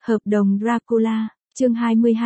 Hợp đồng Dracula, chương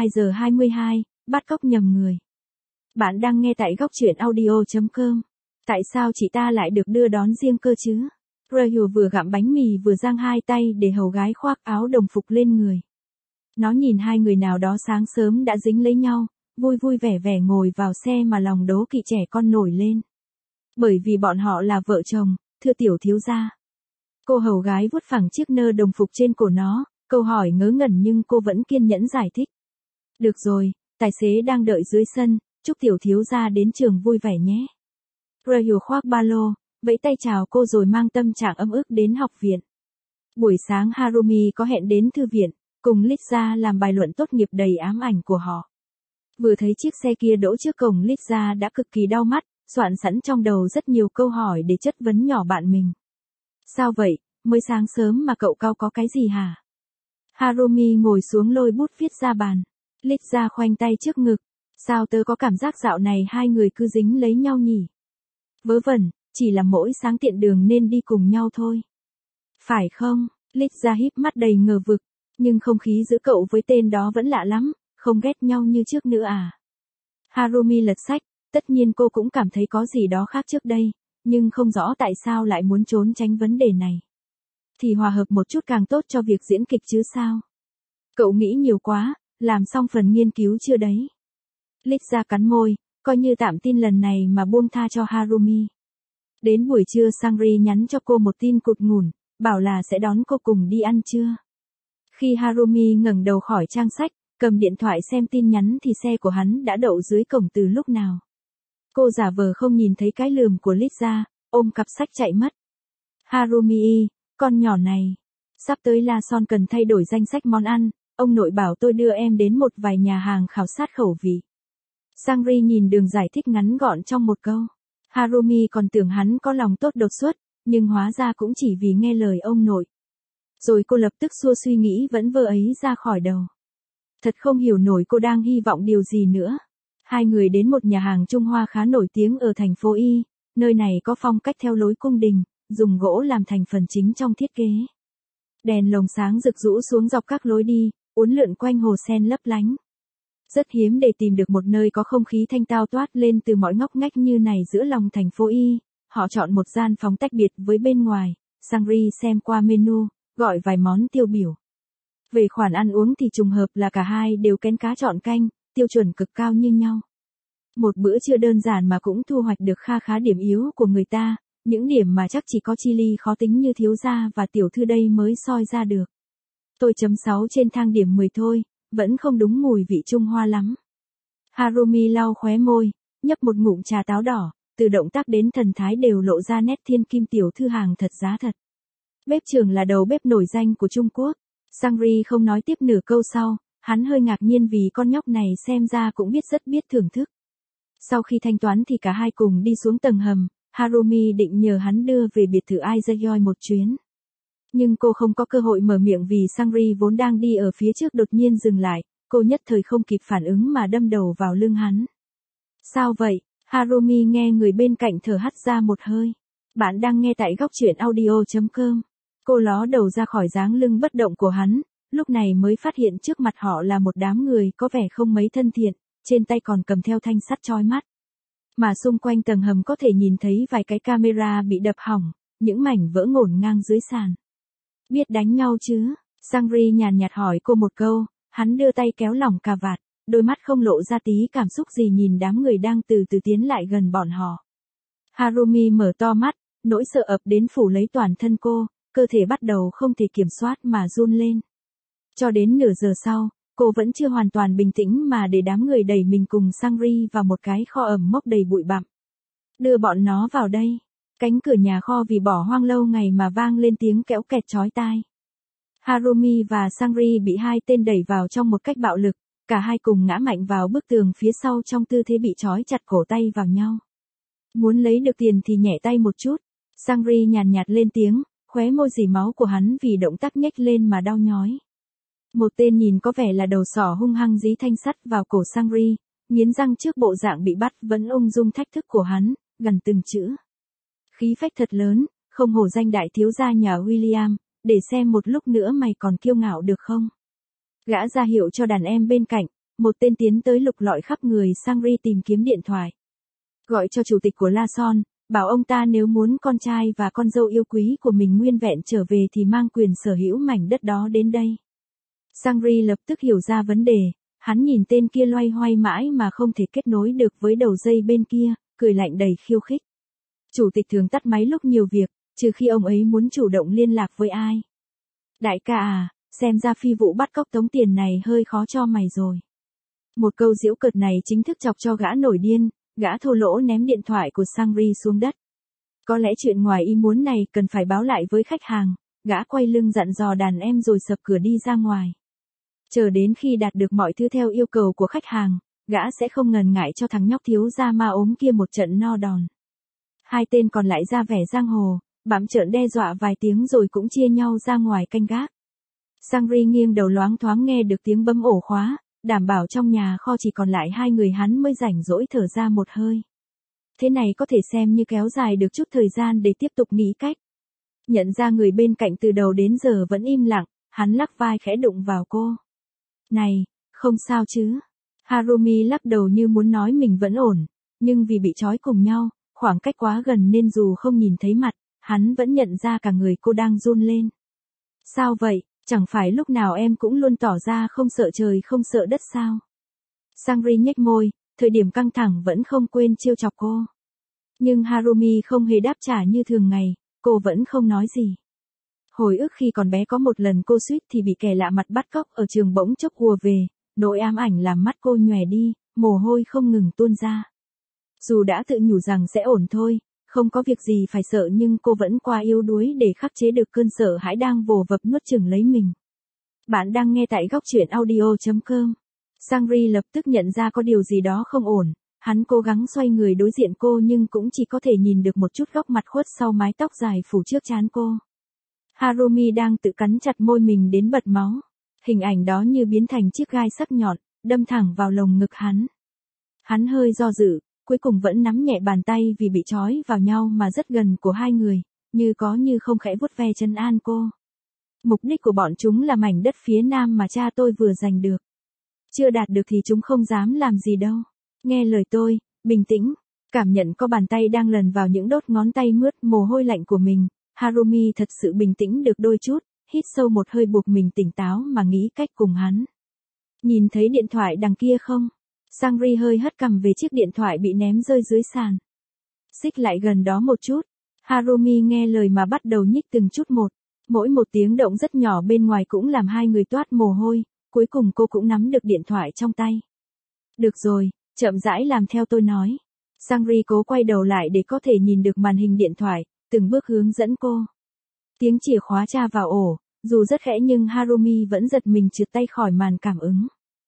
22:22, bắt cóc nhầm người. Bạn đang nghe tại góc truyện audio.com. Tại sao chị ta lại được đưa đón riêng cơ chứ? Rahul vừa gặm bánh mì vừa giang hai tay để hầu gái khoác áo đồng phục lên người. Nó nhìn hai người nào đó sáng sớm đã dính lấy nhau, vui vui vẻ vẻ ngồi vào xe mà lòng đố kỵ trẻ con nổi lên. Bởi vì bọn họ là vợ chồng, thưa tiểu thiếu gia. Cô hầu gái vuốt phẳng chiếc nơ đồng phục trên cổ nó, câu hỏi ngớ ngẩn nhưng cô vẫn kiên nhẫn giải thích. Được rồi, tài xế đang đợi dưới sân, chúc tiểu thiếu gia đến trường vui vẻ nhé. Rahul khoác ba lô, vẫy tay chào cô rồi mang tâm trạng ấm ức đến học viện. Buổi sáng Harumi có hẹn đến thư viện, cùng Lisa làm bài luận tốt nghiệp đầy ám ảnh của họ. Vừa thấy chiếc xe kia đỗ trước cổng Lisa đã cực kỳ đau mắt, soạn sẵn trong đầu rất nhiều câu hỏi để chất vấn nhỏ bạn mình. Sao vậy, mới sáng sớm mà cậu cao có cái gì hả? Harumi ngồi xuống lôi bút viết ra bàn. Lisa khoanh tay trước ngực. Sao tớ có cảm giác dạo này hai người cứ dính lấy nhau nhỉ? Vớ vẩn, chỉ là mỗi sáng tiện đường nên đi cùng nhau thôi. Phải không? Lisa híp mắt đầy ngờ vực. Nhưng không khí giữa cậu với tên đó vẫn lạ lắm, không ghét nhau như trước nữa à? Harumi lật sách, tất nhiên cô cũng cảm thấy có gì đó khác trước đây, nhưng không rõ tại sao lại muốn trốn tránh vấn đề này. Thì hòa hợp một chút càng tốt cho việc diễn kịch chứ sao? Cậu nghĩ nhiều quá, làm xong phần nghiên cứu chưa đấy? Lisa cắn môi, coi như tạm tin lần này mà buông tha cho Harumi. Đến buổi trưa Sangri nhắn cho cô một tin cụt ngủn, bảo là sẽ đón cô cùng đi ăn trưa. Khi Harumi ngẩng đầu khỏi trang sách, cầm điện thoại xem tin nhắn thì xe của hắn đã đậu dưới cổng từ lúc nào. Cô giả vờ không nhìn thấy cái lườm của Lisa, ôm cặp sách chạy mất. Harumi, con nhỏ này, sắp tới La Son cần thay đổi danh sách món ăn, ông nội bảo tôi đưa em đến một vài nhà hàng khảo sát khẩu vị. Sangri nhìn đường giải thích ngắn gọn trong một câu. Harumi còn tưởng hắn có lòng tốt đột xuất, nhưng hóa ra cũng chỉ vì nghe lời ông nội. Rồi cô lập tức xua suy nghĩ vẫn vơ ấy ra khỏi đầu. Thật không hiểu nổi cô đang hy vọng điều gì nữa. Hai người đến một nhà hàng Trung Hoa khá nổi tiếng ở thành phố Y, nơi này có phong cách theo lối cung đình, dùng gỗ làm thành phần chính trong thiết kế. Đèn lồng sáng rực rũ xuống dọc các lối đi, uốn lượn quanh hồ sen lấp lánh. Rất hiếm để tìm được một nơi có không khí thanh tao toát lên từ mọi ngóc ngách như này giữa lòng thành phố Y. Họ chọn một gian phòng tách biệt với bên ngoài, Sangri xem qua menu, gọi vài món tiêu biểu. Về khoản ăn uống thì trùng hợp là cả hai đều kén cá chọn canh, tiêu chuẩn cực cao như nhau. Một bữa trưa đơn giản mà cũng thu hoạch được kha khá điểm yếu của người ta, những điểm mà chắc chỉ có Chili khó tính như thiếu gia và tiểu thư đây mới soi ra được. Tôi chấm 6 trên thang điểm 10 thôi, vẫn không đúng mùi vị Trung Hoa lắm. Harumi lau khóe môi, nhấp một ngụm trà táo đỏ, từ động tác đến thần thái đều lộ ra nét thiên kim tiểu thư hàng thật giá thật. Bếp trưởng là đầu bếp nổi danh của Trung Quốc. Sangri không nói tiếp nửa câu sau, hắn hơi ngạc nhiên vì con nhóc này xem ra cũng rất biết thưởng thức. Sau khi thanh toán thì cả hai cùng đi xuống tầng hầm, Harumi định nhờ hắn đưa về biệt thự Aizayoi một chuyến. Nhưng cô không có cơ hội mở miệng vì Sangri vốn đang đi ở phía trước đột nhiên dừng lại, cô nhất thời không kịp phản ứng mà đâm đầu vào lưng hắn. Sao vậy? Harumi nghe người bên cạnh thở hắt ra một hơi. Bạn đang nghe tại góc truyện audio.com. Cô ló đầu ra khỏi dáng lưng bất động của hắn, lúc này mới phát hiện trước mặt họ là một đám người có vẻ không mấy thân thiện, trên tay còn cầm theo thanh sắt chói mắt. Mà xung quanh tầng hầm có thể nhìn thấy vài cái camera bị đập hỏng, những mảnh vỡ ngổn ngang dưới sàn. Biết đánh nhau chứ? Sangri nhàn nhạt hỏi cô một câu, hắn đưa tay kéo lỏng cà vạt, đôi mắt không lộ ra tí cảm xúc gì nhìn đám người đang từ từ tiến lại gần bọn họ. Harumi mở to mắt, nỗi sợ ập đến phủ lấy toàn thân cô, cơ thể bắt đầu không thể kiểm soát mà run lên. Cho đến nửa giờ sau, cô vẫn chưa hoàn toàn bình tĩnh mà để đám người đẩy mình cùng Sangri vào một cái kho ẩm mốc đầy bụi bặm. Đưa bọn nó vào đây. Cánh cửa nhà kho vì bỏ hoang lâu ngày mà vang lên tiếng kéo kẹt chói tai. Harumi và Sangri bị hai tên đẩy vào trong một cách bạo lực, cả hai cùng ngã mạnh vào bức tường phía sau trong tư thế bị trói chặt cổ tay vào nhau. Muốn lấy được tiền thì nhẹ tay một chút. Sangri nhàn nhạt lên tiếng, khóe môi dì máu của hắn vì động tác nhếch lên mà đau nhói. Một tên nhìn có vẻ là đầu sỏ hung hăng dí thanh sắt vào cổ Sangri, nghiến răng trước bộ dạng bị bắt vẫn ung dung thách thức của hắn, gần từng chữ. Khí phách thật lớn, không hổ danh đại thiếu gia nhà William, để xem một lúc nữa mày còn kiêu ngạo được không? Gã ra hiệu cho đàn em bên cạnh, một tên tiến tới lục lọi khắp người Sangri tìm kiếm điện thoại. Gọi cho chủ tịch của La Son, bảo ông ta nếu muốn con trai và con dâu yêu quý của mình nguyên vẹn trở về thì mang quyền sở hữu mảnh đất đó đến đây. Sangri lập tức hiểu ra vấn đề, hắn nhìn tên kia loay hoay mãi mà không thể kết nối được với đầu dây bên kia, cười lạnh đầy khiêu khích. Chủ tịch thường tắt máy lúc nhiều việc, trừ khi ông ấy muốn chủ động liên lạc với ai. Đại ca à, xem ra phi vụ bắt cóc tống tiền này hơi khó cho mày rồi. Một câu giễu cợt này chính thức chọc cho gã nổi điên, gã thô lỗ ném điện thoại của Sangri xuống đất. Có lẽ chuyện ngoài ý muốn này cần phải báo lại với khách hàng, gã quay lưng dặn dò đàn em rồi sập cửa đi ra ngoài. Chờ đến khi đạt được mọi thứ theo yêu cầu của khách hàng, gã sẽ không ngần ngại cho thằng nhóc thiếu da ma ốm kia một trận no đòn. Hai tên còn lại ra vẻ giang hồ, bặm trợn đe dọa vài tiếng rồi cũng chia nhau ra ngoài canh gác. Sangri nghiêng đầu loáng thoáng nghe được tiếng bấm ổ khóa, đảm bảo trong nhà kho chỉ còn lại hai người hắn mới rảnh rỗi thở ra một hơi. Thế này có thể xem như kéo dài được chút thời gian để tiếp tục nghĩ cách. Nhận ra người bên cạnh từ đầu đến giờ vẫn im lặng, hắn lắc vai khẽ đụng vào cô. Này, không sao chứ? Harumi lắc đầu như muốn nói mình vẫn ổn, nhưng vì bị trói cùng nhau, khoảng cách quá gần nên dù không nhìn thấy mặt, hắn vẫn nhận ra cả người cô đang run lên. Sao vậy, chẳng phải lúc nào em cũng luôn tỏ ra không sợ trời không sợ đất sao? Sangri nhếch môi, thời điểm căng thẳng vẫn không quên trêu chọc cô. Nhưng Harumi không hề đáp trả như thường ngày, cô vẫn không nói gì. Hồi ức khi còn bé có một lần cô suýt thì bị kẻ lạ mặt bắt cóc ở trường bỗng chốc ùa về, nỗi ám ảnh làm mắt cô nhòe đi, mồ hôi không ngừng tuôn ra. Dù đã tự nhủ rằng sẽ ổn thôi, không có việc gì phải sợ nhưng cô vẫn quá yếu đuối để khắc chế được cơn sợ hãi đang vồ vập nuốt chửng lấy mình. Bạn đang nghe tại góc truyện audio.com. Sangri lập tức nhận ra có điều gì đó không ổn, hắn cố gắng xoay người đối diện cô nhưng cũng chỉ có thể nhìn được một chút góc mặt khuất sau mái tóc dài phủ trước trán cô. Harumi đang tự cắn chặt môi mình đến bật máu. Hình ảnh đó như biến thành chiếc gai sắc nhọn, đâm thẳng vào lồng ngực hắn. Hắn hơi do dự, cuối cùng vẫn nắm nhẹ bàn tay vì bị trói vào nhau mà rất gần của hai người, như có như không khẽ vuốt ve trấn an cô. Mục đích của bọn chúng là mảnh đất phía nam mà cha tôi vừa giành được. Chưa đạt được thì chúng không dám làm gì đâu. Nghe lời tôi, bình tĩnh, cảm nhận có bàn tay đang lần vào những đốt ngón tay mướt mồ hôi lạnh của mình. Harumi thật sự bình tĩnh được đôi chút, hít sâu một hơi buộc mình tỉnh táo mà nghĩ cách cùng hắn. Nhìn thấy điện thoại đằng kia không? Sangri hơi hất cằm về chiếc điện thoại bị ném rơi dưới sàn. Xích lại gần đó một chút. Harumi nghe lời mà bắt đầu nhích từng chút một. Mỗi một tiếng động rất nhỏ bên ngoài cũng làm hai người toát mồ hôi, cuối cùng cô cũng nắm được điện thoại trong tay. Được rồi, chậm rãi làm theo tôi nói. Sangri cố quay đầu lại để có thể nhìn được màn hình điện thoại, từng bước hướng dẫn cô. Tiếng chìa khóa tra vào ổ, dù rất khẽ nhưng Harumi vẫn giật mình trượt tay khỏi màn cảm ứng.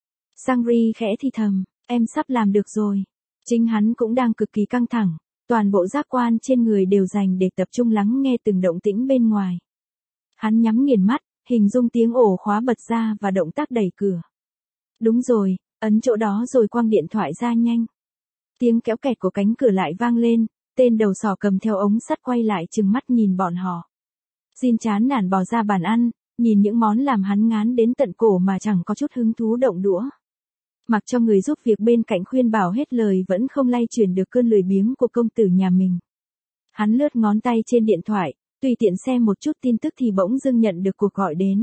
Sangri khẽ thì thầm, em sắp làm được rồi. Chính hắn cũng đang cực kỳ căng thẳng, toàn bộ giác quan trên người đều dành để tập trung lắng nghe từng động tĩnh bên ngoài. Hắn nhắm nghiền mắt, hình dung tiếng ổ khóa bật ra và động tác đẩy cửa. Đúng rồi, ấn chỗ đó rồi quăng điện thoại ra nhanh. Tiếng kéo kẹt của cánh cửa lại vang lên, tên đầu sỏ cầm theo ống sắt quay lại trừng mắt nhìn bọn họ. Jin chán nản bò ra bàn ăn, nhìn những món làm hắn ngán đến tận cổ mà chẳng có chút hứng thú động đũa. Mặc cho người giúp việc bên cạnh khuyên bảo hết lời vẫn không lay chuyển được cơn lười biếng của công tử nhà mình. Hắn lướt ngón tay trên điện thoại, tùy tiện xem một chút tin tức thì bỗng dưng nhận được cuộc gọi đến.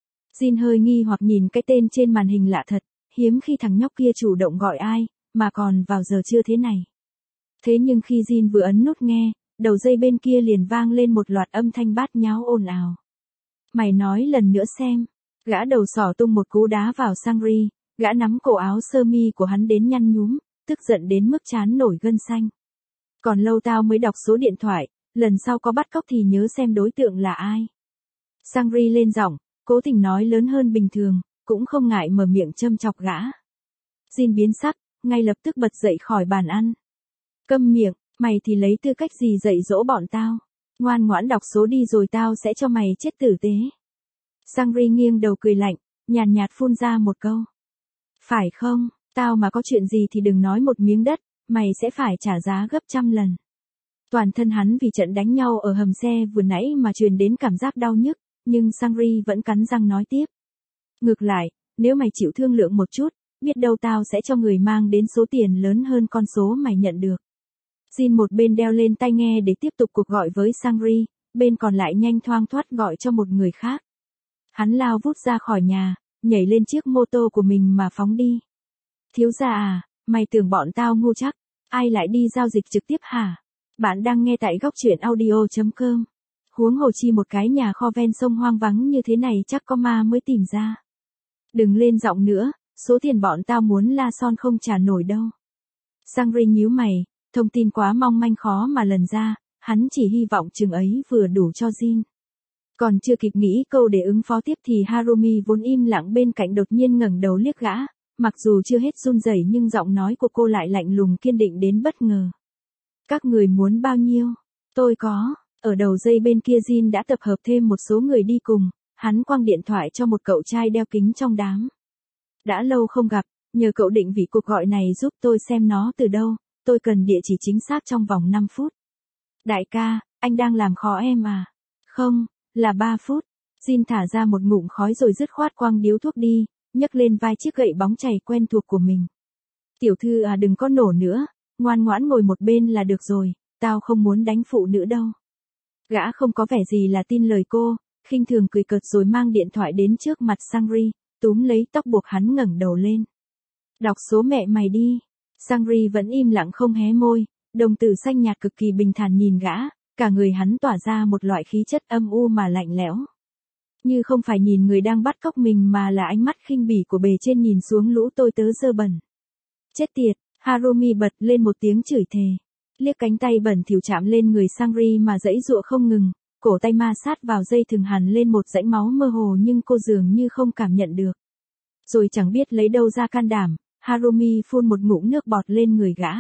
Jin hơi nghi hoặc nhìn cái tên trên màn hình lạ thật, hiếm khi thằng nhóc kia chủ động gọi ai, mà còn vào giờ trưa thế này. Thế nhưng khi Jin vừa ấn nút nghe, đầu dây bên kia liền vang lên một loạt âm thanh bát nháo ồn ào. Mày nói lần nữa xem. Gã đầu sỏ tung một cú đá vào Sangri, gã nắm cổ áo sơ mi của hắn đến nhăn nhúm, tức giận đến mức trán nổi gân xanh. Còn lâu tao mới đọc số điện thoại, lần sau có bắt cóc thì nhớ xem đối tượng là ai. Sangri lên giọng, cố tình nói lớn hơn bình thường, cũng không ngại mở miệng châm chọc gã. Jin biến sắc, ngay lập tức bật dậy khỏi bàn ăn. Câm miệng, mày thì lấy tư cách gì dạy dỗ bọn tao? Ngoan ngoãn đọc số đi rồi tao sẽ cho mày chết tử tế. Sangri nghiêng đầu cười lạnh, nhàn nhạt phun ra một câu. Phải không, tao mà có chuyện gì thì đừng nói một miếng đất, mày sẽ phải trả giá gấp 100 lần. Toàn thân hắn vì trận đánh nhau ở hầm xe vừa nãy mà truyền đến cảm giác đau nhức, nhưng Sangri vẫn cắn răng nói tiếp. Ngược lại, nếu mày chịu thương lượng một chút, biết đâu tao sẽ cho người mang đến số tiền lớn hơn con số mày nhận được. Jin một bên đeo lên tai nghe để tiếp tục cuộc gọi với Sangri, bên còn lại nhanh thoang thoát gọi cho một người khác. Hắn lao vút ra khỏi nhà, nhảy lên chiếc mô tô của mình mà phóng đi. Thiếu gia à, mày tưởng bọn tao ngu chắc, ai lại đi giao dịch trực tiếp hả? Bạn đang nghe tại góc truyện audio.com. Huống hồ chi một cái nhà kho ven sông hoang vắng như thế này chắc có ma mới tìm ra. Đừng lên giọng nữa, số tiền bọn tao muốn La Son không trả nổi đâu. Sangri nhíu mày, thông tin quá mong manh khó mà lần ra, hắn chỉ hy vọng chừng ấy vừa đủ cho Jin. Còn chưa kịp nghĩ câu để ứng phó tiếp thì Harumi vốn im lặng bên cạnh đột nhiên ngẩng đầu liếc gã, mặc dù chưa hết run rẩy nhưng giọng nói của cô lại lạnh lùng kiên định đến bất ngờ. Các người muốn bao nhiêu? Tôi có. Ở đầu dây bên kia Jin đã tập hợp thêm một số người đi cùng, hắn quăng điện thoại cho một cậu trai đeo kính trong đám. Đã lâu không gặp, nhờ cậu định vị cuộc gọi này giúp tôi xem nó từ đâu, tôi cần địa chỉ chính xác trong vòng 5 phút. Đại ca, anh đang làm khó em à? Không, là 3 phút. Jin thả ra một ngụm khói rồi dứt khoát quăng điếu thuốc đi, nhấc lên vai chiếc gậy bóng chày quen thuộc của mình. Tiểu thư à, đừng có nổ nữa, ngoan ngoãn ngồi một bên là được rồi, tao không muốn đánh phụ nữ đâu. Gã không có vẻ gì là tin lời cô, khinh thường cười cợt rồi mang điện thoại đến trước mặt Sangri, túm lấy tóc buộc hắn ngẩng đầu lên. Đọc số mẹ mày đi. Sangri vẫn im lặng không hé môi, đồng tử xanh nhạt cực kỳ bình thản nhìn gã, cả người hắn tỏa ra một loại khí chất âm u mà lạnh lẽo. Như không phải nhìn người đang bắt cóc mình mà là ánh mắt khinh bỉ của bề trên nhìn xuống lũ tôi tớ dơ bẩn. Chết tiệt, Harumi bật lên một tiếng chửi thề. Liếc cánh tay bẩn thỉu chạm lên người Sangri mà giãy giụa không ngừng, cổ tay ma sát vào dây thừng hằn lên một rãnh máu mơ hồ nhưng cô dường như không cảm nhận được. Rồi chẳng biết lấy đâu ra can đảm, Harumi phun một ngụm nước bọt lên người gã.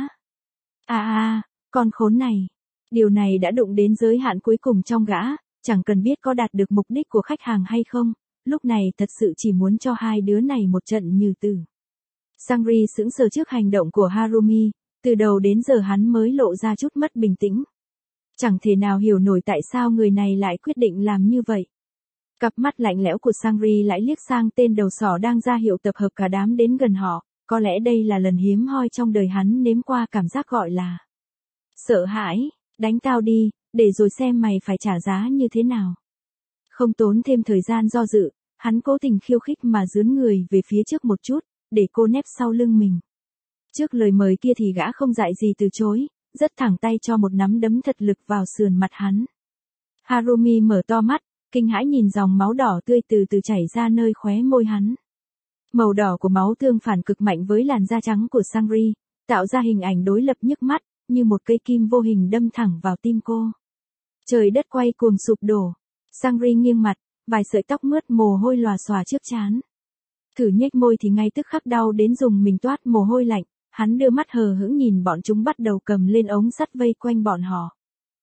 Con khốn này. Điều này đã đụng đến giới hạn cuối cùng trong gã, chẳng cần biết có đạt được mục đích của khách hàng hay không, lúc này thật sự chỉ muốn cho hai đứa này một trận như tử. Sangri sững sờ trước hành động của Harumi, từ đầu đến giờ hắn mới lộ ra chút mất bình tĩnh. Chẳng thể nào hiểu nổi tại sao người này lại quyết định làm như vậy. Cặp mắt lạnh lẽo của Sangri lại liếc sang tên đầu sỏ đang ra hiệu tập hợp cả đám đến gần họ, có lẽ đây là lần hiếm hoi trong đời hắn nếm qua cảm giác gọi là sợ hãi. Đánh tao đi, để rồi xem mày phải trả giá như thế nào. Không tốn thêm thời gian do dự, hắn cố tình khiêu khích mà dướn người về phía trước một chút, để cô nép sau lưng mình. Trước lời mời kia thì gã không dại gì từ chối, rất thẳng tay cho một nắm đấm thật lực vào sườn mặt hắn. Harumi mở to mắt, kinh hãi nhìn dòng máu đỏ tươi từ từ chảy ra nơi khóe môi hắn. Màu đỏ của máu tương phản cực mạnh với làn da trắng của Sangri, tạo ra hình ảnh đối lập nhức mắt, như một cây kim vô hình đâm thẳng vào tim cô. Trời đất quay cuồng sụp đổ. Sangri nghiêng mặt, vài sợi tóc mướt mồ hôi lòa xòa trước trán. Thử nhếch môi thì ngay tức khắc đau đến dùng mình toát mồ hôi lạnh, hắn đưa mắt hờ hững nhìn bọn chúng bắt đầu cầm lên ống sắt vây quanh bọn họ.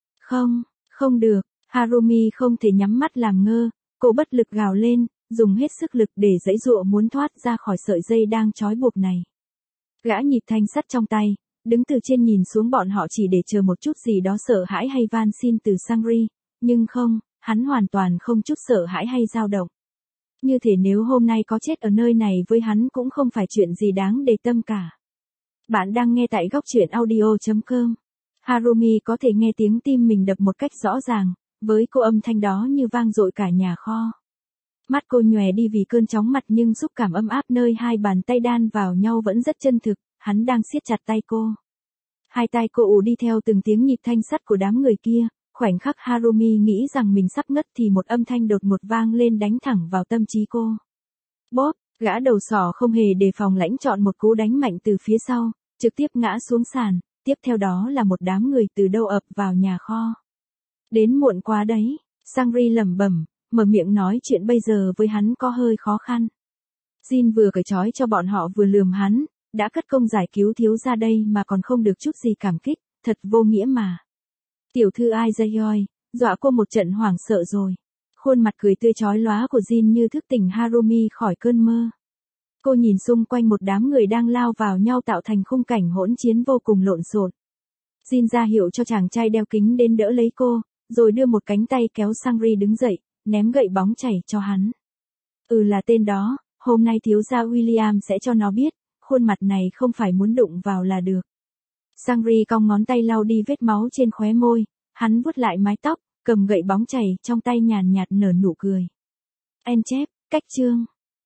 Không được, Harumi không thể nhắm mắt làm ngơ, cô bất lực gào lên, dùng hết sức lực để giãy giụa muốn thoát ra khỏi sợi dây đang trói buộc này. Gã nhịp thanh sắt trong tay, đứng từ trên nhìn xuống bọn họ chỉ để chờ một chút gì đó sợ hãi hay van xin từ Sangri, nhưng không, hắn hoàn toàn không chút sợ hãi hay dao động. Như thể nếu hôm nay có chết ở nơi này với hắn cũng không phải chuyện gì đáng để tâm cả. Bạn đang nghe tại góc truyện audio.com. Harumi có thể nghe tiếng tim mình đập một cách rõ ràng, với cô âm thanh đó như vang dội cả nhà kho. Mắt cô nhòe đi vì cơn chóng mặt nhưng xúc cảm ấm áp nơi hai bàn tay đan vào nhau vẫn rất chân thực, hắn đang siết chặt tay cô. Hai tay cô ù đi theo từng tiếng nhịp thanh sắt của đám người kia, khoảnh khắc Harumi nghĩ rằng mình sắp ngất thì một âm thanh đột ngột vang lên đánh thẳng vào tâm trí cô. Bóp, gã đầu sỏ không hề đề phòng lãnh chọn một cú đánh mạnh từ phía sau, trực tiếp ngã xuống sàn, tiếp theo đó là một đám người từ đâu ập vào nhà kho. Đến muộn quá đấy, Sangri lẩm bẩm, mở miệng nói chuyện bây giờ với hắn có hơi khó khăn. Jin vừa cởi trói cho bọn họ vừa lườm hắn, đã cất công giải cứu thiếu gia đây mà còn không được chút gì cảm kích, thật vô nghĩa mà. Tiểu thư Aizayoi, dọa cô một trận hoảng sợ rồi. Khuôn mặt cười tươi chói lóa của Jin như thức tỉnh Harumi khỏi cơn mơ. Cô nhìn xung quanh một đám người đang lao vào nhau tạo thành khung cảnh hỗn chiến vô cùng lộn xộn. Jin ra hiệu cho chàng trai đeo kính đến đỡ lấy cô, rồi đưa một cánh tay kéo Sangri đứng dậy, ném gậy bóng chảy cho hắn. Là tên đó, Hôm nay thiếu gia William sẽ cho nó biết, khuôn mặt này không phải muốn đụng vào là được. Sangri cong ngón tay lau đi vết máu trên khóe môi, hắn vuốt lại mái tóc, cầm gậy bóng chảy trong tay nhàn nhạt nở nụ cười. En chép, cách chương.